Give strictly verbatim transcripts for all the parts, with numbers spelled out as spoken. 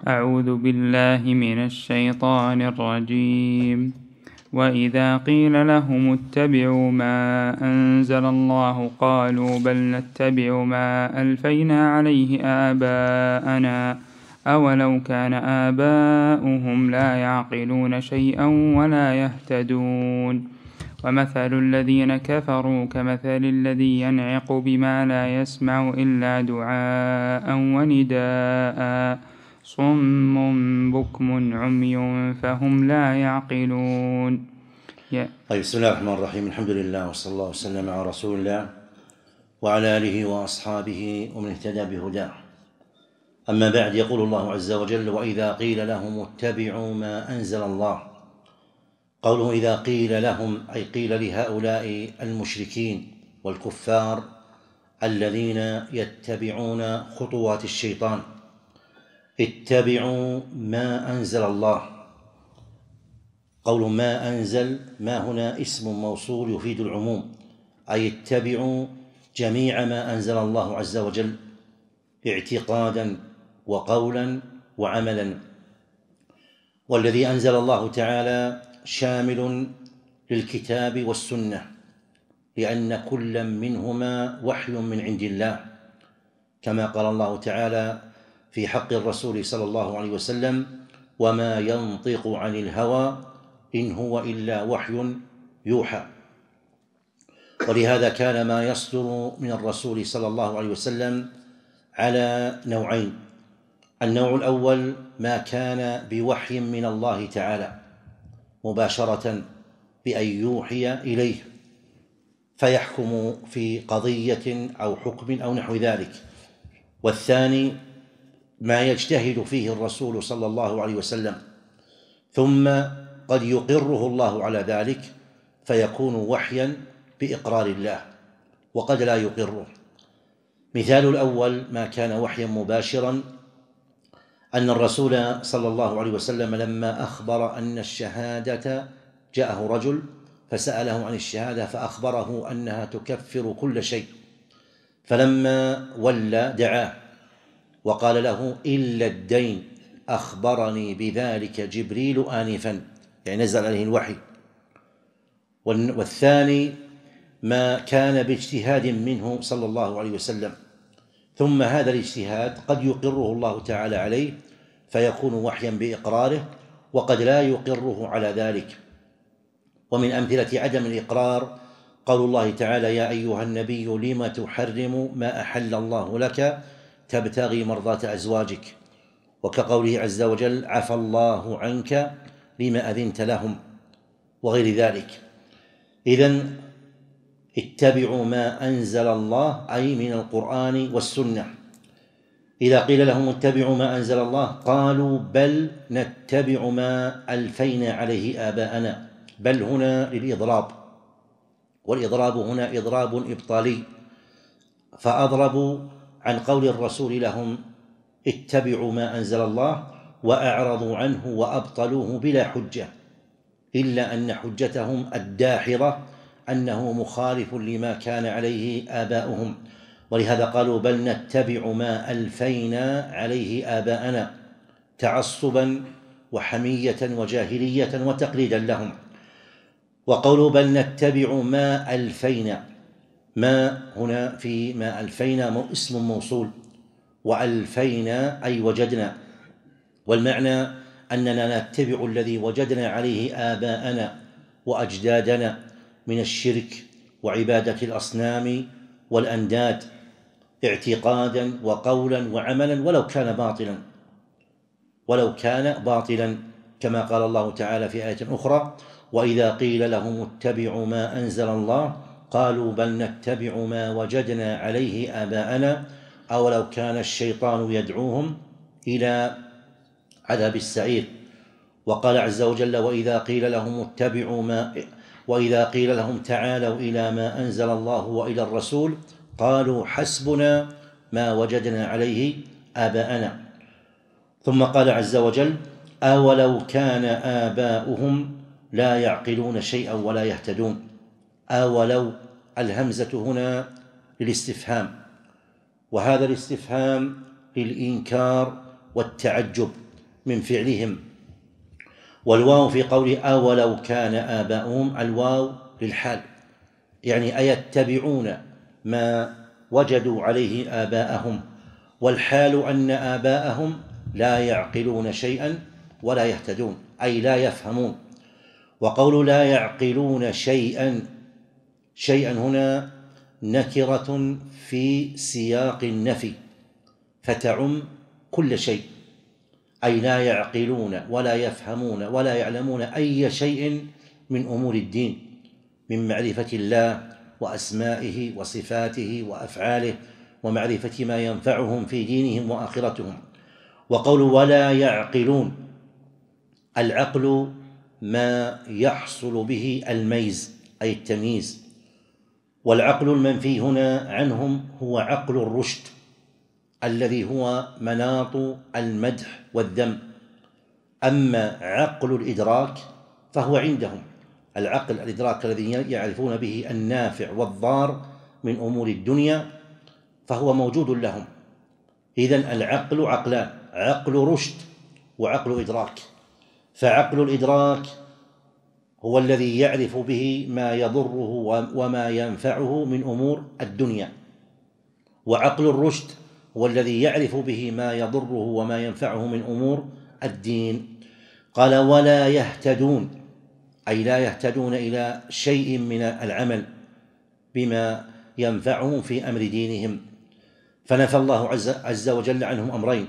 أعوذ بالله من الشيطان الرجيم. وإذا قيل لهم اتبعوا ما أنزل الله قالوا بل نتبع ما ألفينا عليه آباءنا أولو كان آباؤهم لا يعقلون شيئا ولا يهتدون. ومثل الذين كفروا كمثل الذي ينعق بما لا يسمع إلا دعاء ونداء صم بكم عمي فهم لا يعقلون. طيب، بسم الله الرحمن الرحيم. الحمد لله وصلى الله وسلم على رسول الله وعلى آله وأصحابه ومن اهتدى بهداه. أما بعد، يقول الله عز وجل: وإذا قيل لهم اتبعوا ما أنزل الله. قوله إذا قيل لهم أي قيل لهؤلاء المشركين والكفار الذين يتبعون خطوات الشيطان: اتبعوا ما أنزل الله. قول ما أنزل، ما هنا اسم موصول يفيد العموم، أي اتبعوا جميع ما أنزل الله عز وجل اعتقادا وقولا وعملا. والذي أنزل الله تعالى شامل للكتاب والسنة، لأن كل منهما وحي من عند الله، كما قال الله تعالى في حق الرسول صلى الله عليه وسلم: وما ينطق عن الهوى إن هو إلا وحي يوحى. ولهذا كان ما يصدر من الرسول صلى الله عليه وسلم على نوعين: النوع الأول ما كان بوحي من الله تعالى مباشرة بأن يوحي إليه فيحكم في قضية أو حكم أو نحو ذلك. والثاني ما يجتهد فيه الرسول صلى الله عليه وسلم ثم قد يقره الله على ذلك فيكون وحيا بإقرار الله، وقد لا يقره. مثال الأول ما كان وحيا مباشرا: أن الرسول صلى الله عليه وسلم لما أخبر أن الشهادة، جاءه رجل فسأله عن الشهادة فأخبره أنها تكفر كل شيء، فلما ولى دعاه وقال له: إلا الدين أخبرني بذلك جبريل آنفا، يعني نزل عليه الوحي. والثاني ما كان باجتهاد منه صلى الله عليه وسلم، ثم هذا الاجتهاد قد يقره الله تعالى عليه فيكون وحيا بإقراره، وقد لا يقره على ذلك. ومن أمثلة عدم الإقرار قول الله تعالى: يا أيها النبي لم تحرم ما أحل الله لك تبتغي مرضات أزواجك، وكقوله عز وجل: عفى الله عنك لما أذنت لهم، وغير ذلك. إذن اتبعوا ما أنزل الله أي من القرآن والسنة. إذا قيل لهم اتبعوا ما أنزل الله قالوا بل نتبع ما ألفينا عليه آباءنا. بل هنا للإضراب، والإضراب هنا إضراب إبطالي، فأضربوا عن قول الرسول لهم اتبعوا ما أنزل الله وأعرضوا عنه وأبطلوه بلا حجة، إلا أن حجتهم الداحضة أنه مخالف لما كان عليه آباؤهم، ولهذا قالوا بل نتبع ما ألفينا عليه آباءنا، تعصبا وحمية وجاهلية وتقليدا لهم. وقولوا بل نتبع ما ألفينا، ما هنا في ما ألفينا اسم موصول، وألفينا أي وجدنا، والمعنى أننا نتبع الذي وجدنا عليه آباءنا وأجدادنا من الشرك وعبادة الأصنام والأنداد اعتقادا وقولا وعملا، ولو كان باطلا ولو كان باطلا كما قال الله تعالى في آية أخرى: وإذا قيل لهم اتبعوا ما أنزل الله قالوا بل نتبع ما وجدنا عليه آباءنا أولو كان الشيطان يدعوهم إلى عذاب السعير. وقال عز وجل: وإذا قيل لهم اتبعوا ما وإذا قيل لهم تعالوا إلى ما أنزل الله وإلى الرسول قالوا حسبنا ما وجدنا عليه آباءنا. ثم قال عز وجل: أولو كان آباؤهم لا يعقلون شيئا ولا يهتدون. أولو، الهمزة هنا للاستفهام، وهذا الاستفهام للإنكار والتعجب، من فعلهم. والواو في قوله أولو كان آباؤهم، الواو للحال، يعني أيتبعون ما وجدوا عليه آباءهم، والحال أن آباءهم لا يعقلون شيئا ولا يهتدون، أي لا يفهمون. وقول لا يعقلون شيئا، شيئا هنا نكرة في سياق النفي فتعم كل شيء، أي لا يعقلون ولا يفهمون ولا يعلمون أي شيء من أمور الدين، من معرفة الله وأسمائه وصفاته وأفعاله، ومعرفة ما ينفعهم في دينهم وآخرتهم. وقول ولا يعقلون، العقل ما يحصل به الميز أي التمييز، والعقل المنفي هنا عنهم هو عقل الرشد الذي هو مناط المدح والذم. أما عقل الإدراك فهو عندهم، العقل الإدراك الذي يعرفون به النافع والضار من أمور الدنيا فهو موجود لهم. إذن العقل عقلان، عقل رشد وعقل إدراك. فعقل الإدراك هو الذي يعرف به ما يضره وما ينفعه من أمور الدنيا، وعقل الرشد هو الذي يعرف به ما يضره وما ينفعه من أمور الدين. قال ولا يهتدون، أي لا يهتدون إلى شيء من العمل بما ينفعهم في أمر دينهم. فنفى الله عز وجل عنهم أمرين،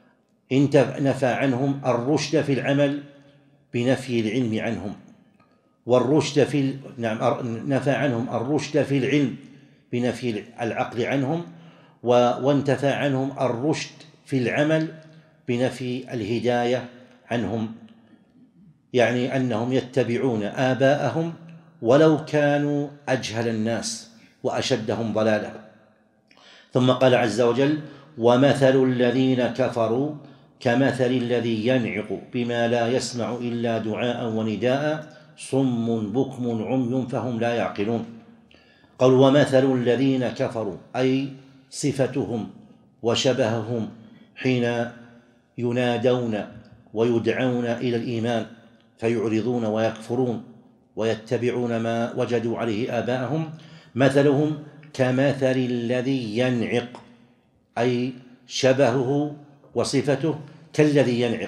نفى عنهم الرشد في العمل بنفي العلم عنهم، والرشد في نعم نفى عنهم الرشد في العلم بنفي العقل عنهم، وانتفى عنهم الرشد في العمل بنفي الهداية عنهم، يعني أنهم يتبعون آباءهم ولو كانوا أجهل الناس وأشدهم ضلالا. ثم قال عز وجل ومثل الذين كفروا كمثل الذي ينعق بما لا يسمع إلا دعاء ونداء صم بكم عمي فهم لا يعقلون. قال ومثل الذين كفروا، أي صفتهم وشبههم حين ينادون ويدعون إلى الإيمان فيعرضون ويكفرون ويتبعون ما وجدوا عليه آباءهم، مثلهم كمثل الذي ينعق، أي شبهه وصفته كالذي ينعق.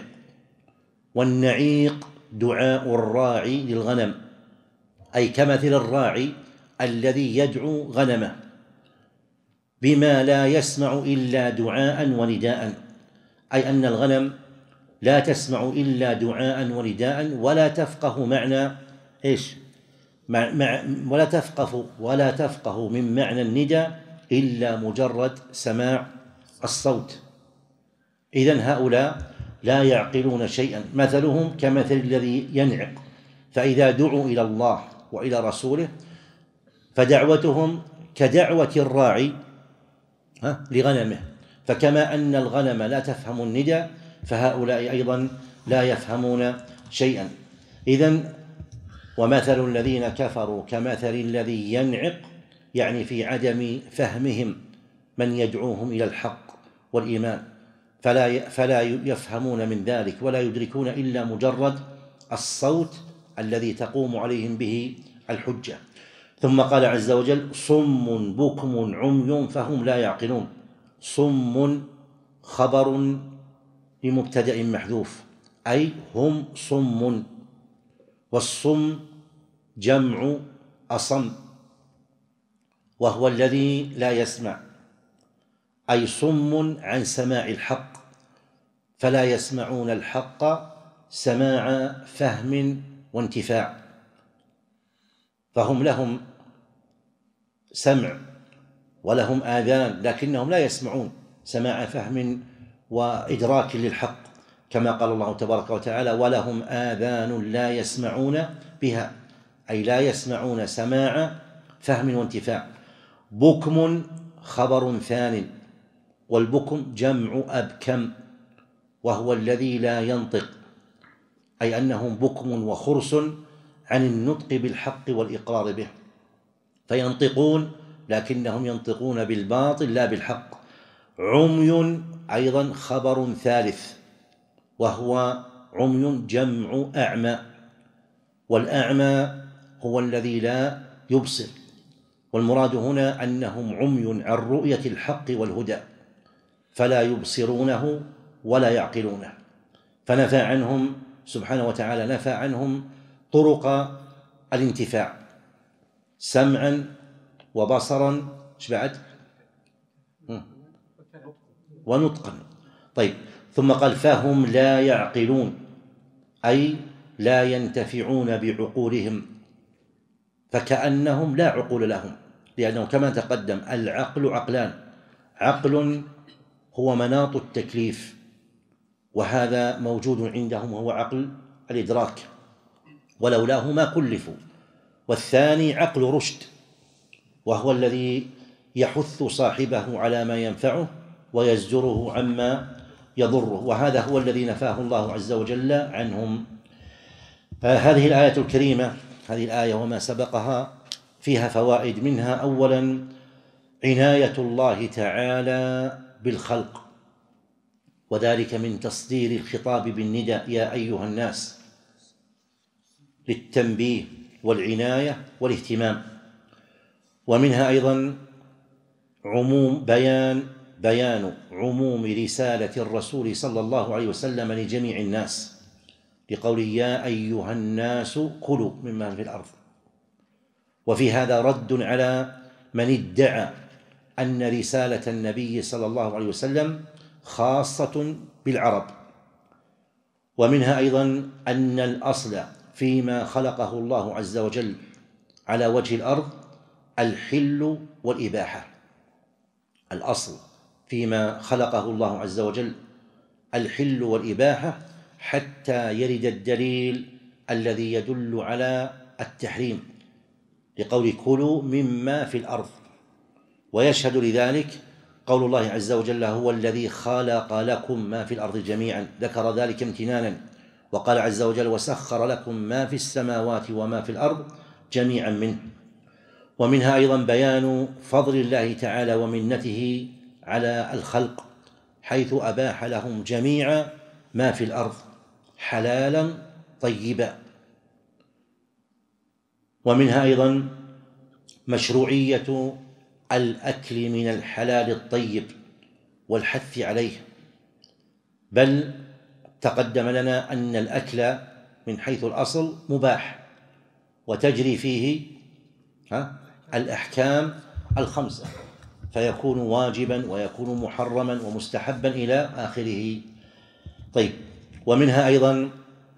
والنعيق دعاء الراعي للغنم، أي كمثل الراعي الذي يدعو غنمه بما لا يسمع إلا دعاء ونداء، أي أن الغنم لا تسمع إلا دعاء ونداء ولا تفقه معنى إيش مع مع ولا تفقه ولا تفقه من معنى الندى إلا مجرد سماع الصوت. إذن هؤلاء لا يعقلون شيئا، مثلهم كمثل الذي ينعق. فإذا دعوا إلى الله وإلى رسوله فدعوتهم كدعوة الراعي لغنمه، فكما أن الغنم لا تفهم الندى فهؤلاء أيضا لا يفهمون شيئا. إذن ومثل الذين كفروا كمثل الذي ينعق، يعني في عدم فهمهم من يدعوهم إلى الحق والإيمان، فلا فلا يفهمون من ذلك ولا يدركون إلا مجرد الصوت الذي تقوم عليهم به الحجة. ثم قال عز وجل صم بكم عمي فهم لا يعقلون. صم خبر لمبتدأ محذوف، أي هم صم، والصم جمع أصم وهو الذي لا يسمع، أي صم عن سماع الحق، فلا يسمعون الحق سماع فهم وانتفاع، فهم لهم سمع ولهم آذان لكنهم لا يسمعون سماع فهم وإدراك للحق، كما قال الله تبارك وتعالى ولهم آذان لا يسمعون بها، أي لا يسمعون سماع فهم وانتفاع. بكم خبر ثان، والبكم جمع أبكم وهو الذي لا ينطق، أي أنهم بكم وخرس عن النطق بالحق والإقرار به، فينطقون لكنهم ينطقون بالباطل لا بالحق. عمي أيضا خبر ثالث، وهو عمي جمع أعمى، والأعمى هو الذي لا يبصر، والمراد هنا أنهم عمي عن رؤية الحق والهدى، فلا يبصرونه ولا يعقلونه، فنفى عنهم سبحانه وتعالى نفى عنهم طرق الانتفاع سمعا وبصرا بعد ونطقا. طيب، ثم قال فهم لا يعقلون، أي لا ينتفعون بعقولهم، فكأنهم لا عقول لهم، لأنه كما تقدم العقل عقلان: عقل هو مناط التكليف، وهذا موجود عندهم، هو عقل الإدراك ولولاه ما كلفوا، والثاني عقل رشد، وهو الذي يحث صاحبه على ما ينفعه ويزجره عما يضره، وهذا هو الذي نفاه الله عز وجل عنهم. هذه الآية الكريمة، هذه الآية وما سبقها فيها فوائد، منها أولا عناية الله تعالى بالخلق، وذلك من تصدير الخطاب بالنداء يا أيها الناس للتنبيه والعناية والاهتمام. ومنها أيضا عموم بيان بيان عموم رسالة الرسول صلى الله عليه وسلم لجميع الناس، لقوله يا أيها الناس كلوا مما في الأرض. وفي هذا رد على من ادعى أن رسالة النبي صلى الله عليه وسلم خاصة بالعرب. ومنها أيضا أن الأصل فيما خلقه الله عز وجل على وجه الأرض الحل والإباحة، الأصل فيما خلقه الله عز وجل الحل والإباحة، حتى يرد الدليل الذي يدل على التحريم، لقول كلوا مما في الأرض. ويشهد لذلك قول الله عز وجل هو الذي خلق لكم ما في الأرض جميعا، ذكر ذلك امتنانا، وقال عز وجل وسخر لكم ما في السماوات وما في الأرض جميعا منه. ومنها أيضا بيان فضل الله تعالى ومنته على الخلق، حيث أباح لهم جميع ما في الأرض حلالا طيبا. ومنها أيضا مشروعية الأكل من الحلال الطيب والحث عليه، بل تقدم لنا أن الأكل من حيث الأصل مباح، وتجري فيه الأحكام الخمسة، فيكون واجبا ويكون محرما ومستحبا إلى آخره. طيب، ومنها أيضا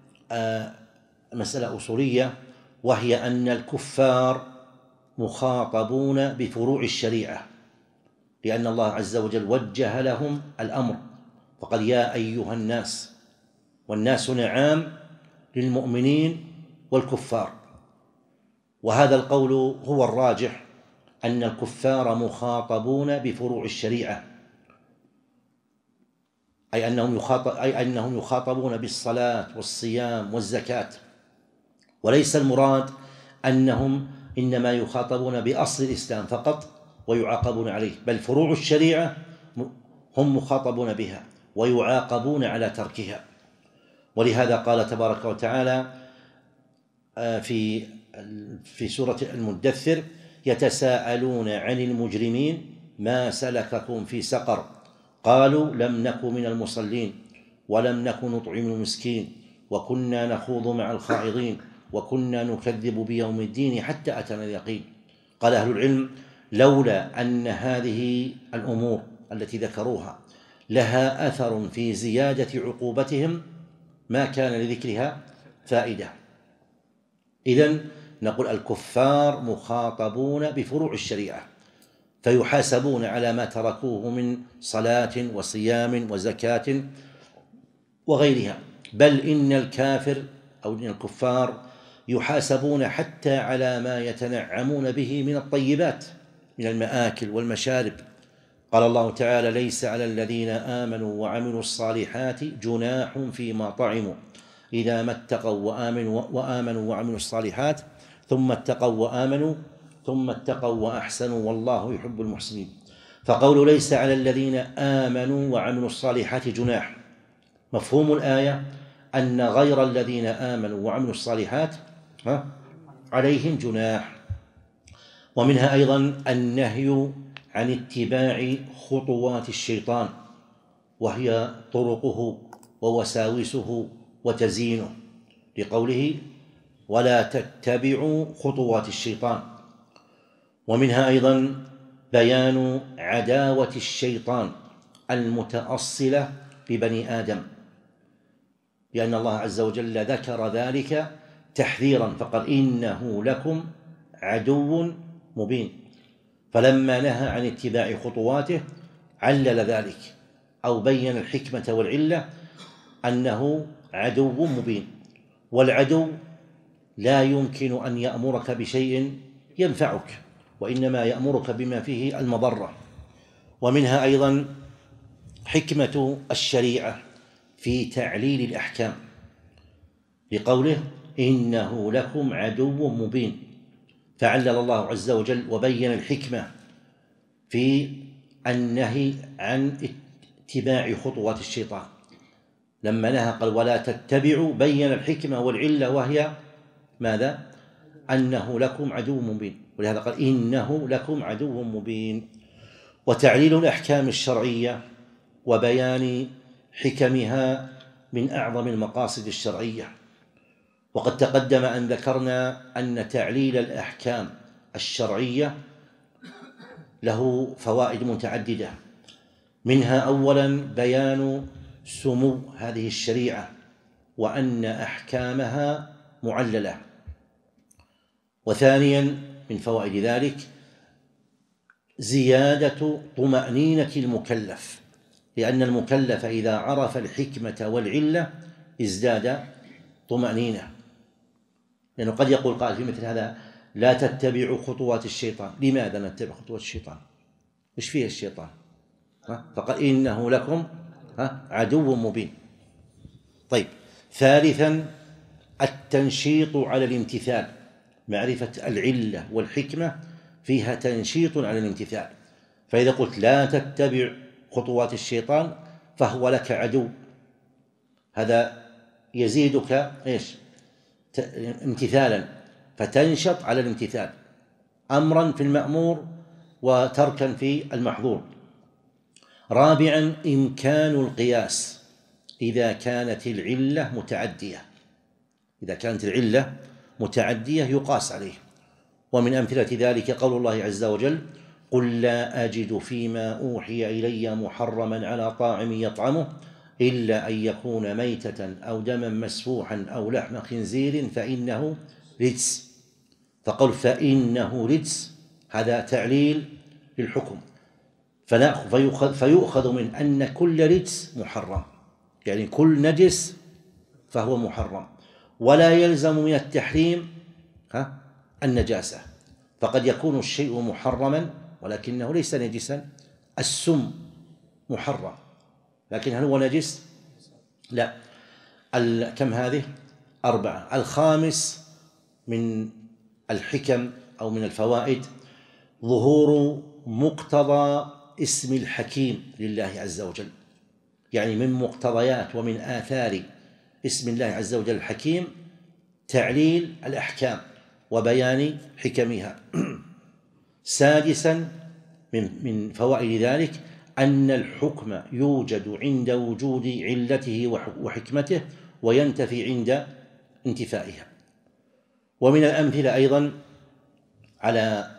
مسألة أصولية، وهي أن الكفار مخاطبون بفروع الشريعة، لأن الله عز وجل وجه لهم الأمر فقال يا أيها الناس، والناس نعام للمؤمنين والكفار. وهذا القول هو الراجح، أن الكفار مخاطبون بفروع الشريعة، أي أنهم يخاطب أي أنهم يخاطبون بالصلاة والصيام والزكاة، وليس المراد أنهم إنما يخاطبون بأصل الإسلام فقط ويعاقبون عليه، بل فروع الشريعة هم مخاطبون بها ويعاقبون على تركها. ولهذا قال تبارك وتعالى في في سورة المدثر يتساءلون عن المجرمين ما سلككم في سقر قالوا لم نك من المصلين ولم نك نطعم المسكين وكنا نخوض مع الخائضين وكنا نكذب بيوم الدين حتى أتانا اليقين. قال أهل العلم لولا أن هذه الأمور التي ذكروها لها أثر في زيادة عقوبتهم ما كان لذكرها فائدة. إذن نقول الكفار مخاطبون بفروع الشريعة، فيحاسبون على ما تركوه من صلاة وصيام وزكاة وغيرها، بل إن الكافر أو إن الكفار يحاسبون حتى على ما يتنعمون به من الطيبات من المآكل والمشارب. قال الله تعالى ليس على الذين آمنوا وعملوا الصالحات جناح فيما طعموا إذا ما اتقوا وآمنوا, وآمنوا وعملوا الصالحات ثم اتقوا وآمنوا ثم اتقوا وأحسنوا والله يحب المحسنين. فقول ليس على الذين آمنوا وعملوا الصالحات جناح، مفهوم الآية أن غير الذين آمنوا وعملوا الصالحات عليهم جناح. ومنها أيضا النهي عن اتباع خطوات الشيطان، وهي طرقه ووساوسه وتزيينه، لقوله ولا تتبعوا خطوات الشيطان. ومنها أيضا بيان عداوة الشيطان المتأصلة ببني آدم، لأن الله عز وجل ذكر ذلك تحذيرا فقال إنه لكم عدو مبين، فلما نهى عن اتباع خطواته علل ذلك أو بين الحكمة والعلة أنه عدو مبين، والعدو لا يمكن أن يأمرك بشيء ينفعك، وإنما يأمرك بما فيه المضرة. ومنها أيضا حكمة الشريعة في تعليل الأحكام، لقوله إنه لكم عدو مبين، فعلل الله عز وجل وبين الحكمة في النهي عن اتباع خطوات الشيطان. لما نهى قال ولا تتبعوا، بين الحكمة والعلة، وهي ماذا؟ أنه لكم عدو مبين، ولهذا قال إنه لكم عدو مبين. وتعليل الأحكام الشرعية وبيان حكمها من أعظم المقاصد الشرعية. وقد تقدم أن ذكرنا أن تعليل الأحكام الشرعية له فوائد متعددة، منها أولا بيان سمو هذه الشريعة وأن أحكامها معللة. وثانيا من فوائد ذلك زيادة طمأنينة المكلف، لأن المكلف إذا عرف الحكمة والعلة ازداد طمأنينة، لأنه قد يقول قائل في مثل هذا لا تتبعوا خطوات الشيطان. لماذا نتبع خطوات الشيطان؟ إيش فيه الشيطان؟ فقال إنه لكم عدو مبين. طيب، ثالثا التنشيط على الامتثال، معرفة العلة والحكمة فيها تنشيط على الامتثال، فإذا قلت لا تتبع خطوات الشيطان فهو لك عدو، هذا يزيدك إيش؟ امتثالا، فتنشط على الامتثال، أمرا في المأمور وتركا في المحظور. رابعا إمكان القياس إذا كانت العلة متعدية، إذا كانت العلة متعدية يقاس عليه. ومن أمثلة ذلك قول الله عز وجل قل لا أجد فيما أوحي إلي محرما على طاعم يطعمه إلا أن يكون ميتة أو دما مسفوحا أو لحم خنزير فإنه رجس. فقل فإنه رجس، هذا تعليل للحكم، فيؤخذ, فيؤخذ من أن كل رجس محرم، يعني كل نجس فهو محرم، ولا يلزم من التحريم ها النجاسة، فقد يكون الشيء محرما ولكنه ليس نجسا. السم محرم لكن هل هو نجس؟ لا. كم هذه؟ أربعة. الخامس من الحكم أو من الفوائد ظهور مقتضى اسم الحكيم لله عز وجل، يعني من مقتضيات ومن آثار اسم الله عز وجل الحكيم تعليل الأحكام وبيان حكمها. سادسا من من فوائد ذلك أن الحكم يوجد عند وجود علته وحكمته وينتفي عند انتفائها. ومن الأمثلة أيضا على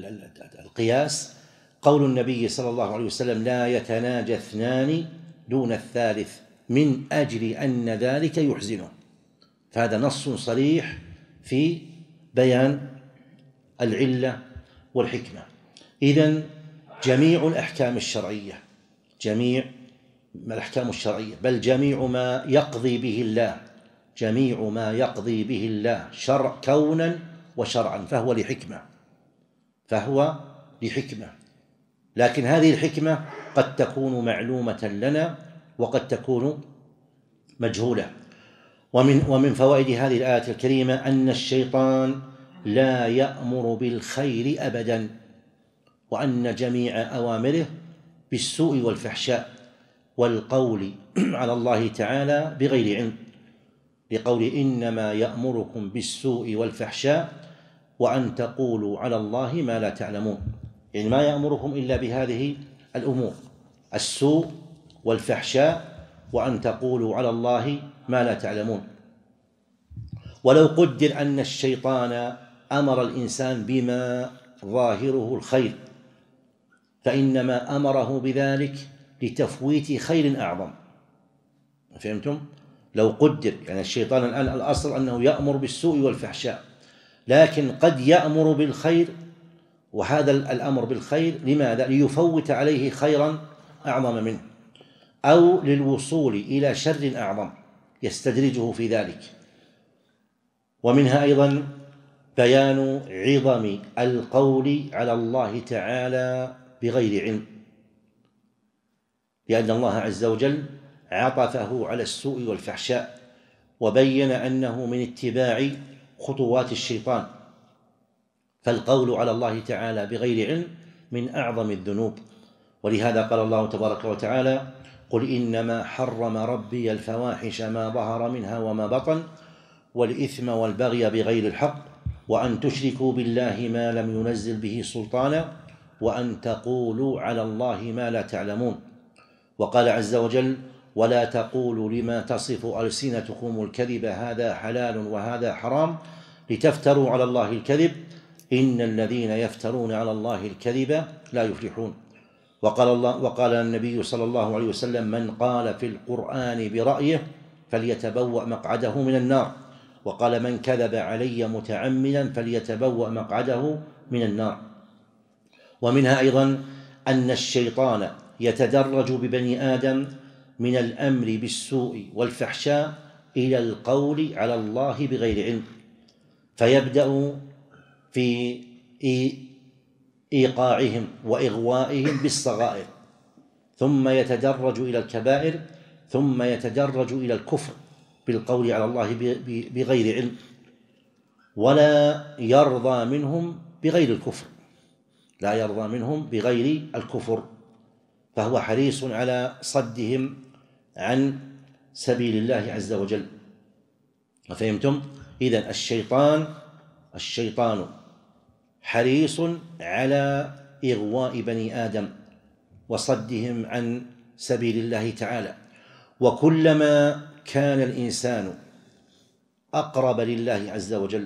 القياس قول النبي صلى الله عليه وسلم لا يتناجى اثنان دون الثالث من أجل أن ذلك يحزنه، فهذا نص صريح في بيان العلة والحكمة. إذن جميع الأحكام الشرعية، جميع الأحكام الشرعية بل جميع ما يقضي به الله، جميع ما يقضي به الله شرع كونا وشرعا فهو لحكمة، فهو لحكمة، لكن هذه الحكمة قد تكون معلومة لنا وقد تكون مجهولة. ومن ومن فوائد هذه الآية الكريمة أن الشيطان لا يأمر بالخير أبدا، وأن جميع أوامره بالسوء والفحشاء، والقول على الله تعالى بغير علم، لقول إنما يأمركم بالسوء والفحشاء وأن تقولوا على الله ما لا تعلمون، يعني ما يأمركم إلا بهذه الأمور: السوء والفحشاء وأن تقولوا على الله ما لا تعلمون. ولو قدر أن الشيطان أمر الإنسان بما ظاهره الخير فإنما أمره بذلك لتفويت خير أعظم. فهمتم؟ لو قدر، يعني الشيطان الآن الأصل أنه يأمر بالسوء والفحشاء، لكن قد يأمر بالخير، وهذا الأمر بالخير لماذا؟ ليفوت عليه خيرا أعظم منه، أو للوصول إلى شر أعظم يستدرجه في ذلك. ومنها أيضا بيان عظم القول على الله تعالى بغير علم، لأن الله عز وجل عطفه على السوء والفحشاء وبين أنه من اتباع خطوات الشيطان، فالقول على الله تعالى بغير علم من أعظم الذنوب. ولهذا قال الله تبارك وتعالى: قل إنما حرم ربي الفواحش ما ظهر منها وما بطن والإثم والبغي بغير الحق وأن تشركوا بالله ما لم ينزل به سلطانا وأن تقولوا على الله ما لا تعلمون. وقال عز وجل: ولا تقولوا لما تصف ألسنتكم الكذب هذا حلال وهذا حرام لتفتروا على الله الكذب إن الذين يفترون على الله الكذب لا يفلحون. وقال الله وقال النبي صلى الله عليه وسلم: من قال في القرآن برأيه فليتبوأ مقعده من النار. وقال: من كذب علي متعمدا فليتبوأ مقعده من النار. ومنها أيضا أن الشيطان يتدرج ببني آدم من الأمر بالسوء والفحشاء إلى القول على الله بغير علم، فيبدأ في إيقاعهم وإغوائهم بالصغائر، ثم يتدرج إلى الكبائر، ثم يتدرج إلى الكفر بالقول على الله بغير علم، ولا يرضى منهم بغير الكفر، لا يرضى منهم بغير الكفر، فهو حريص على صدهم عن سبيل الله عز وجل. فهمتم؟ إذن الشيطان الشيطان حريص على إغواء بني آدم وصدهم عن سبيل الله تعالى، وكلما كان الإنسان أقرب لله عز وجل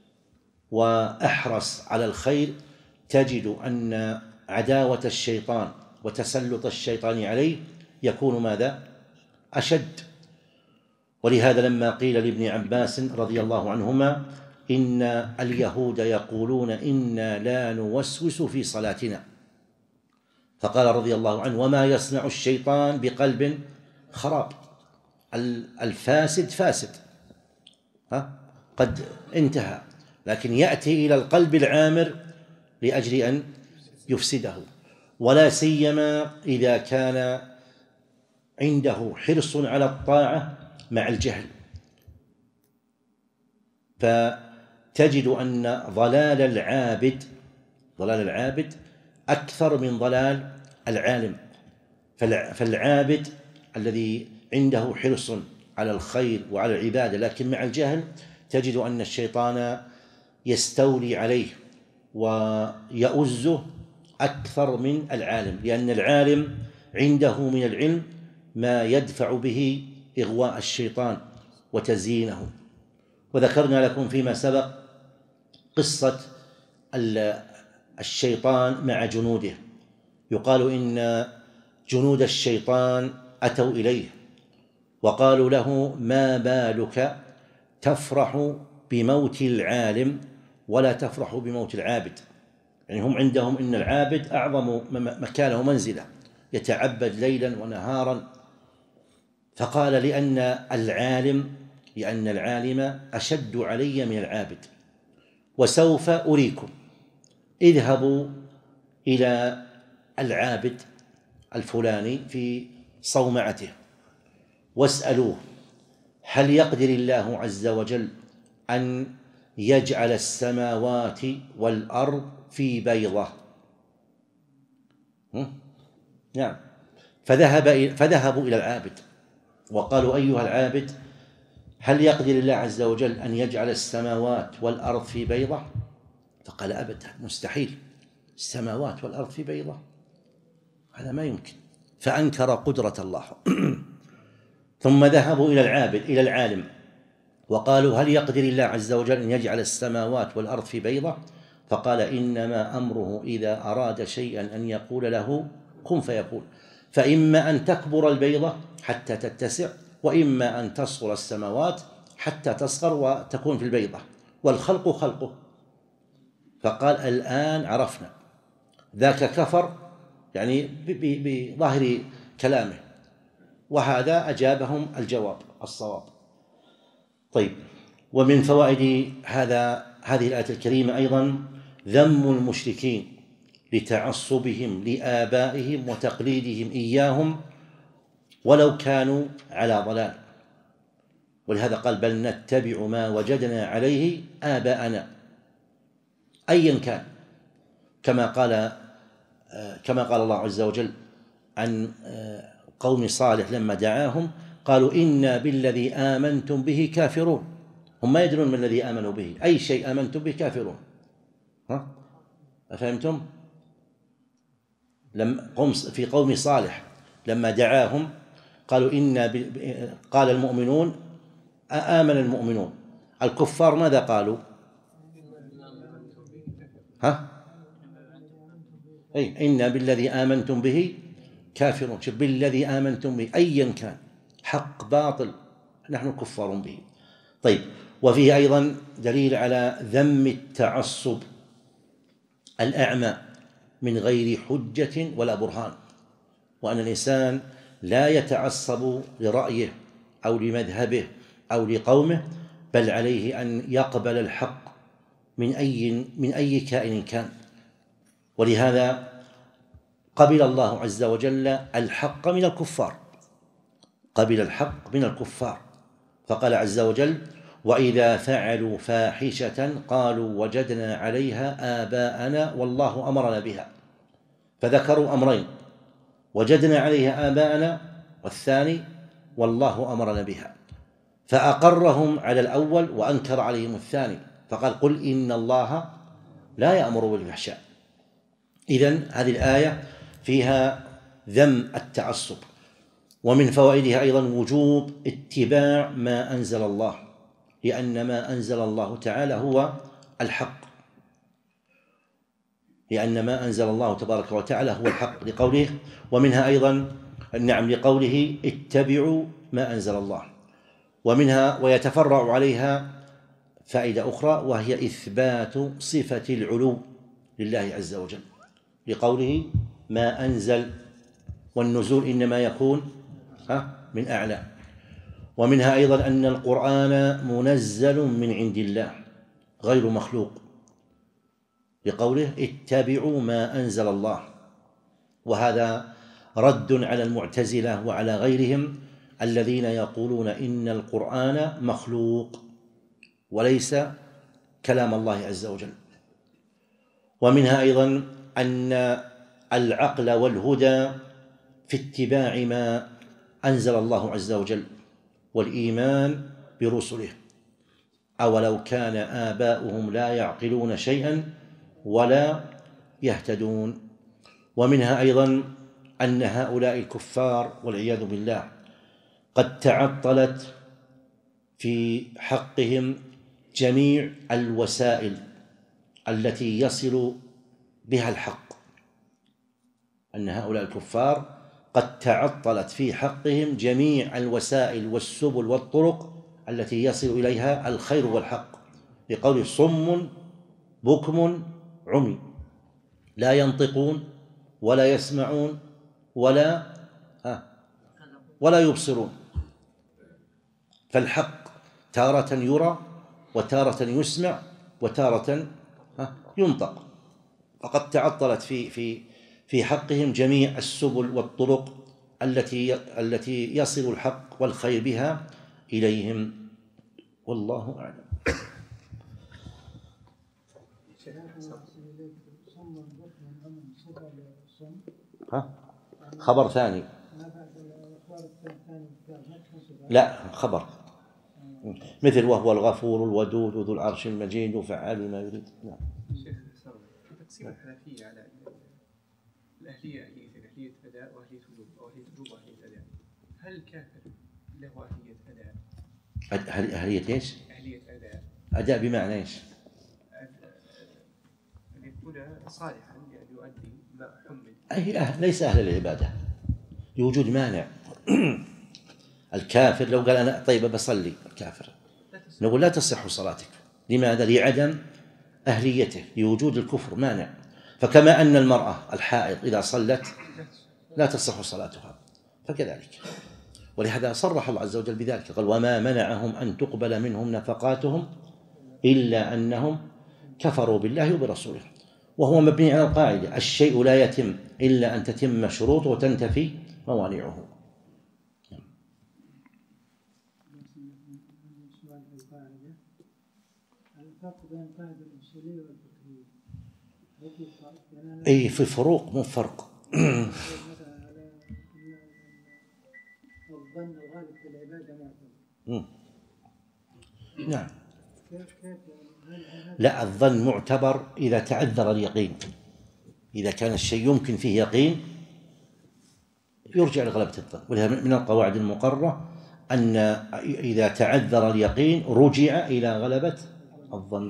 وأحرص على الخير تجد أن عداوة الشيطان وتسلط الشيطان عليه يكون ماذا؟ أشد. ولهذا لما قيل لابن عباس رضي الله عنهما: إن اليهود يقولون إنا لا نوسوس في صلاتنا، فقال رضي الله عنه: وما يصنع الشيطان بقلب خراب؟ الفاسد فاسد، ها؟ قد انتهى، لكن يأتي إلى القلب العامر لأجل أن يفسده، ولا سيما إذا كان عنده حرص على الطاعة مع الجهل، فتجد أن ضلال العابد ضلال العابد أكثر من ضلال العالم. فالعابد الذي عنده حرص على الخير وعلى العبادة لكن مع الجهل تجد أن الشيطان يستولي عليه ويؤزه أكثر من العالم، لأن العالم عنده من العلم ما يدفع به إغواء الشيطان وتزيينه. وذكرنا لكم فيما سبق قصة الشيطان مع جنوده، يقال إن جنود الشيطان أتوا إليه وقالوا له: ما بالك تفرح بموت العالم ولا تفرح بموت العابد؟ يعني هم عندهم إن العابد أعظم مكانه منزلة، يتعبد ليلا ونهارا. فقال: لأن العالم لأن العالم أشد علي من العابد، وسوف أريكم. اذهبوا إلى العابد الفلاني في صومعته واسألوه: هل يقدر الله عز وجل أن يجعل السماوات والأرض في بيضة؟ نعم. فذهب فذهبوا إلى العابد وقالوا: أيها العابد، هل يقدر الله عز وجل أن يجعل السماوات والأرض في بيضة؟ فقال: أبدا، مستحيل، السماوات والأرض في بيضة، هذا ما يمكن. فأنكر قدرة الله. ثم ذهبوا إلى العابد إلى العالم وقالوا: هل يقدر الله عز وجل أن يجعل السماوات والأرض في بيضة؟ فقال: إنما أمره إذا أراد شيئا أن يقول له كن فيكون، فإما أن تكبر البيضة حتى تتسع، وإما أن تصغر السماوات حتى تصغر وتكون في البيضة، والخلق خلقه. فقال: الآن عرفنا. ذاك كفر يعني بظاهر كلامه، وهذا أجابهم الجواب الصواب. طيب، ومن فوائد هذا هذه الآية الكريمة أيضا ذم المشركين لتعصبهم لآبائهم وتقليدهم إياهم ولو كانوا على ضلال، ولهذا قال: بل نتبع ما وجدنا عليه آباءنا، أيا كان، كما قال كما قال الله عز وجل عن قوم صالح لما دعاهم قالوا: إنا بالذي آمنتم به كافرون. هم ما يدرون ما الذي آمنوا به، أي شيء آمنتم به كافرون. ها؟ أفهمتم؟ لما قوم في قوم صالح لما دعاهم قالوا: إنا قال المؤمنون آمن المؤمنون. الكفار ماذا قالوا؟ ها؟ أي إنا بالذي آمنتم به كافرون. شوف، بالذي آمنتم به أيا كان، حق باطل، نحن كفار به. طيب، وفيه أيضا دليل على ذم التعصب الأعمى من غير حجة ولا برهان، وأن الإنسان لا يتعصب لرأيه أو لمذهبه أو لقومه، بل عليه أن يقبل الحق من أي من أي كائن كان. ولهذا قبل الله عز وجل الحق من الكفار، قبل الحق من الكفار، فقال عز وجل: وإذا فعلوا فاحشة قالوا وجدنا عليها آباءنا والله أمرنا بها. فذكروا أمرين: وجدنا عليها آباءنا، والثاني والله أمرنا بها، فأقرهم على الأول وأنكر عليهم الثاني، فقال: قل إن الله لا يأمر بالفحشاء. إذن هذه الآية فيها ذم التعصب. ومن فوائدها أيضا وجوب اتباع ما أنزل الله، لأن ما أنزل الله تعالى هو الحق، لأن ما أنزل الله تبارك وتعالى هو الحق، لقوله. ومنها أيضا نعم لقوله: اتبعوا ما أنزل الله. ومنها ويتفرع عليها فائدة أخرى، وهي إثبات صفة العلو لله عز وجل، لقوله: ما أنزل، والنزول إنما يكون من أعلى. ومنها أيضا أن القرآن منزل من عند الله غير مخلوق، لقوله: اتبعوا ما أنزل الله. وهذا رد على المعتزلة وعلى غيرهم الذين يقولون إن القرآن مخلوق وليس كلام الله عز وجل. ومنها أيضا أن العقل والهدى في اتباع ما أنزل الله عز وجل والإيمان برسله، أولو كان آباؤهم لا يعقلون شيئا ولا يهتدون. ومنها أيضا أن هؤلاء الكفار والعياذ بالله قد تعطلت في حقهم جميع الوسائل التي يصل بها الحق، أن هؤلاء الكفار قد تعطلت في حقهم جميع الوسائل والسبل والطرق التي يصل إليها الخير والحق، لقول: صم بكم عمي لا ينطقون ولا يسمعون ولا ولا يبصرون. فالحق تارة يرى وتارة يسمع وتارة ينطق، فقد تعطلت في في في حقهم جميع السبل والطرق التي التي يصل الحق والخير بها إليهم، والله أعلم. ها؟ خبر ثاني. لا، خبر، مثل وهو الغفور الودود وذو العرش المجيد وفعال لما يريد. نعم. شيخ في تقسيم الحنفية على الأهلية أهلية أهلية أداء وأهلية وجوب أو أهلية وجوب وأهلية أداء، هل الكافر له أهلية أداء؟ أهلية إيش؟ أهلية أداء. أداء بمعنى إيش؟ أن يكون صالحا لأن يؤدي ما حمل. أي أهل ليس أهل العبادة لوجود مانع. الكافر لو قال أنا طيب بصلي، الكافر نقول لا تصح صلاتك. لماذا؟ لعدم أهليته، لوجود الكفر مانع. فكما أن المرأة الحائض إذا صلت لا تصح صلاتها فكذلك. ولهذا صرح الله عز وجل بذلك، قال وما منعهم أن تقبل منهم نفقاتهم إلا أنهم كفروا بالله وبرسوله. وهو مبني على القاعدة الشيء لا يتم إلا أن تتم شروطه وتنتفي موانعه. أي في فروق مو فرق. الظن الغالب في العبادة معتبر. نعم. لا، الظن معتبر إذا تعذر اليقين. إذا كان الشيء يمكن فيه يقين يرجع لغلبة الظن. ولهذا من القواعد المقررة أن إذا تعذر اليقين رجع إلى غلبة الظن.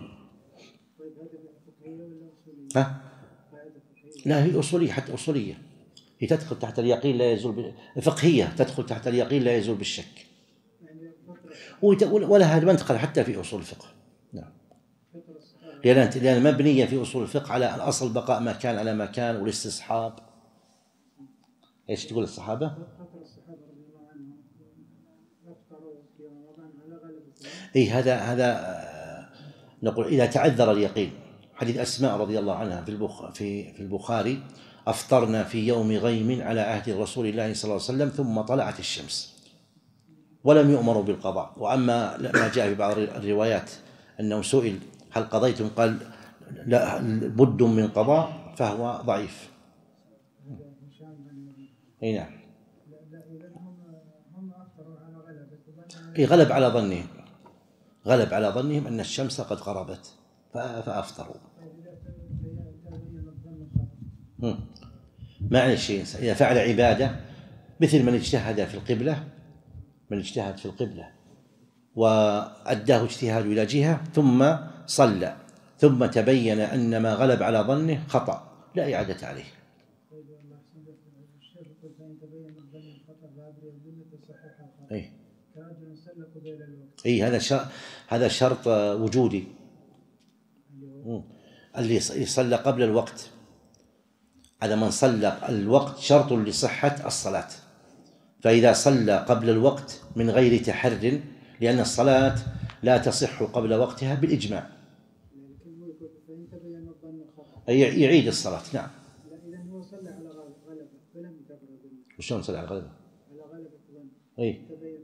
ها؟ لا، هي أصولية، حتى أصولية هي تدخل تحت اليقين لا يزول فقهية تدخل تحت اليقين لا يزول بالشك، ولها منطقة حتى في أصول الفقه. نعم. لأن مبنية في أصول الفقه على الأصل بقاء ما كان على ما كان والاستصحاب. إيش تقول الصحابة؟ إيه هذا هذا نقول إذا تعذر اليقين. حديث أسماء رضي الله عنها في البخ في في البخاري أفطرنا في يوم غيم على عهد رسول الله صلى الله عليه وسلم ثم طلعت الشمس ولم يؤمروا بالقضاء. وأما ما جاء في بعض الروايات أنه سئل هل قضيتم قال لا بد من قضاء فهو ضعيف. اي نعم. غلب على ظنهم غلب على ظنهم أن الشمس قد غربت فأفطروا. معنى الشيء إذا فعل عبادة مثل من اجتهد في القبلة من اجتهد في القبلة وأداه اجتهاد إلى جهة ثم صلى ثم تبين أن ما غلب على ظنه خطأ لا إعادة عليه. أي أي هذا شرط هذا شرط وجودي. اللي يصلى قبل الوقت على من صلى الوقت شرط لصحة الصلاة. فإذا صلى قبل الوقت من غير تحر، لأن الصلاة لا تصح قبل وقتها بالإجماع، يعيد الصلاة. نعم. وشون صلى على غلبة؟ أي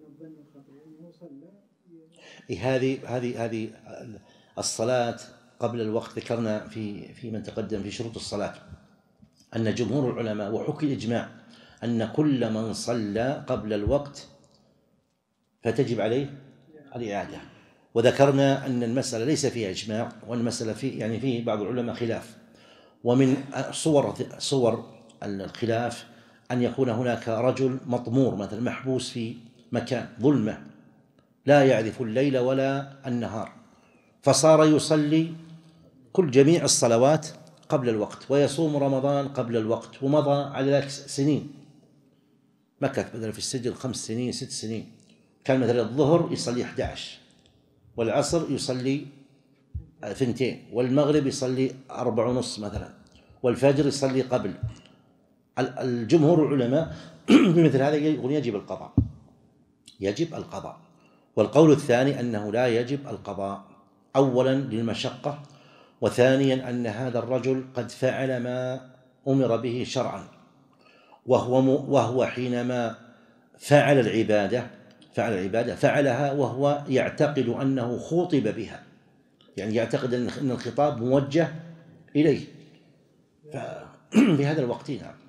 هذه هذه هذه الصلاة قبل الوقت. ذكرنا في في من تقدم في شروط الصلاة أن جمهور العلماء وحكي الإجماع أن كل من صلى قبل الوقت فتجب عليه الإعادة. وذكرنا أن المسألة ليس فيها إجماع، والمسألة في يعني فيه بعض العلماء خلاف. ومن صور صور الخلاف أن يكون هناك رجل مطمور مثلا محبوس في مكان ظلمة لا يعرف الليل ولا النهار، فصار يصلي كل جميع الصلوات قبل الوقت ويصوم رمضان قبل الوقت، ومضى على ذلك سنين، مكث مثلا في السجن خمس سنين ست سنين. كان مثلا الظهر يصلي أحد عشر والعصر يصلي ثنتين والمغرب يصلي أربع ونص مثلا والفجر يصلي قبل. الجمهور العلماء بمثل هذا يقول يجب القضاء يجب القضاء والقول الثاني أنه لا يجب القضاء، أولا للمشقة، وثانيا أن هذا الرجل قد فعل ما أمر به شرعا، وهو وهو حينما فعل العبادة فعل العبادة فعلها وهو يعتقد أنه خوطب بها، يعني يعتقد أن الخطاب موجه إليه في هذا الوقت. نعم.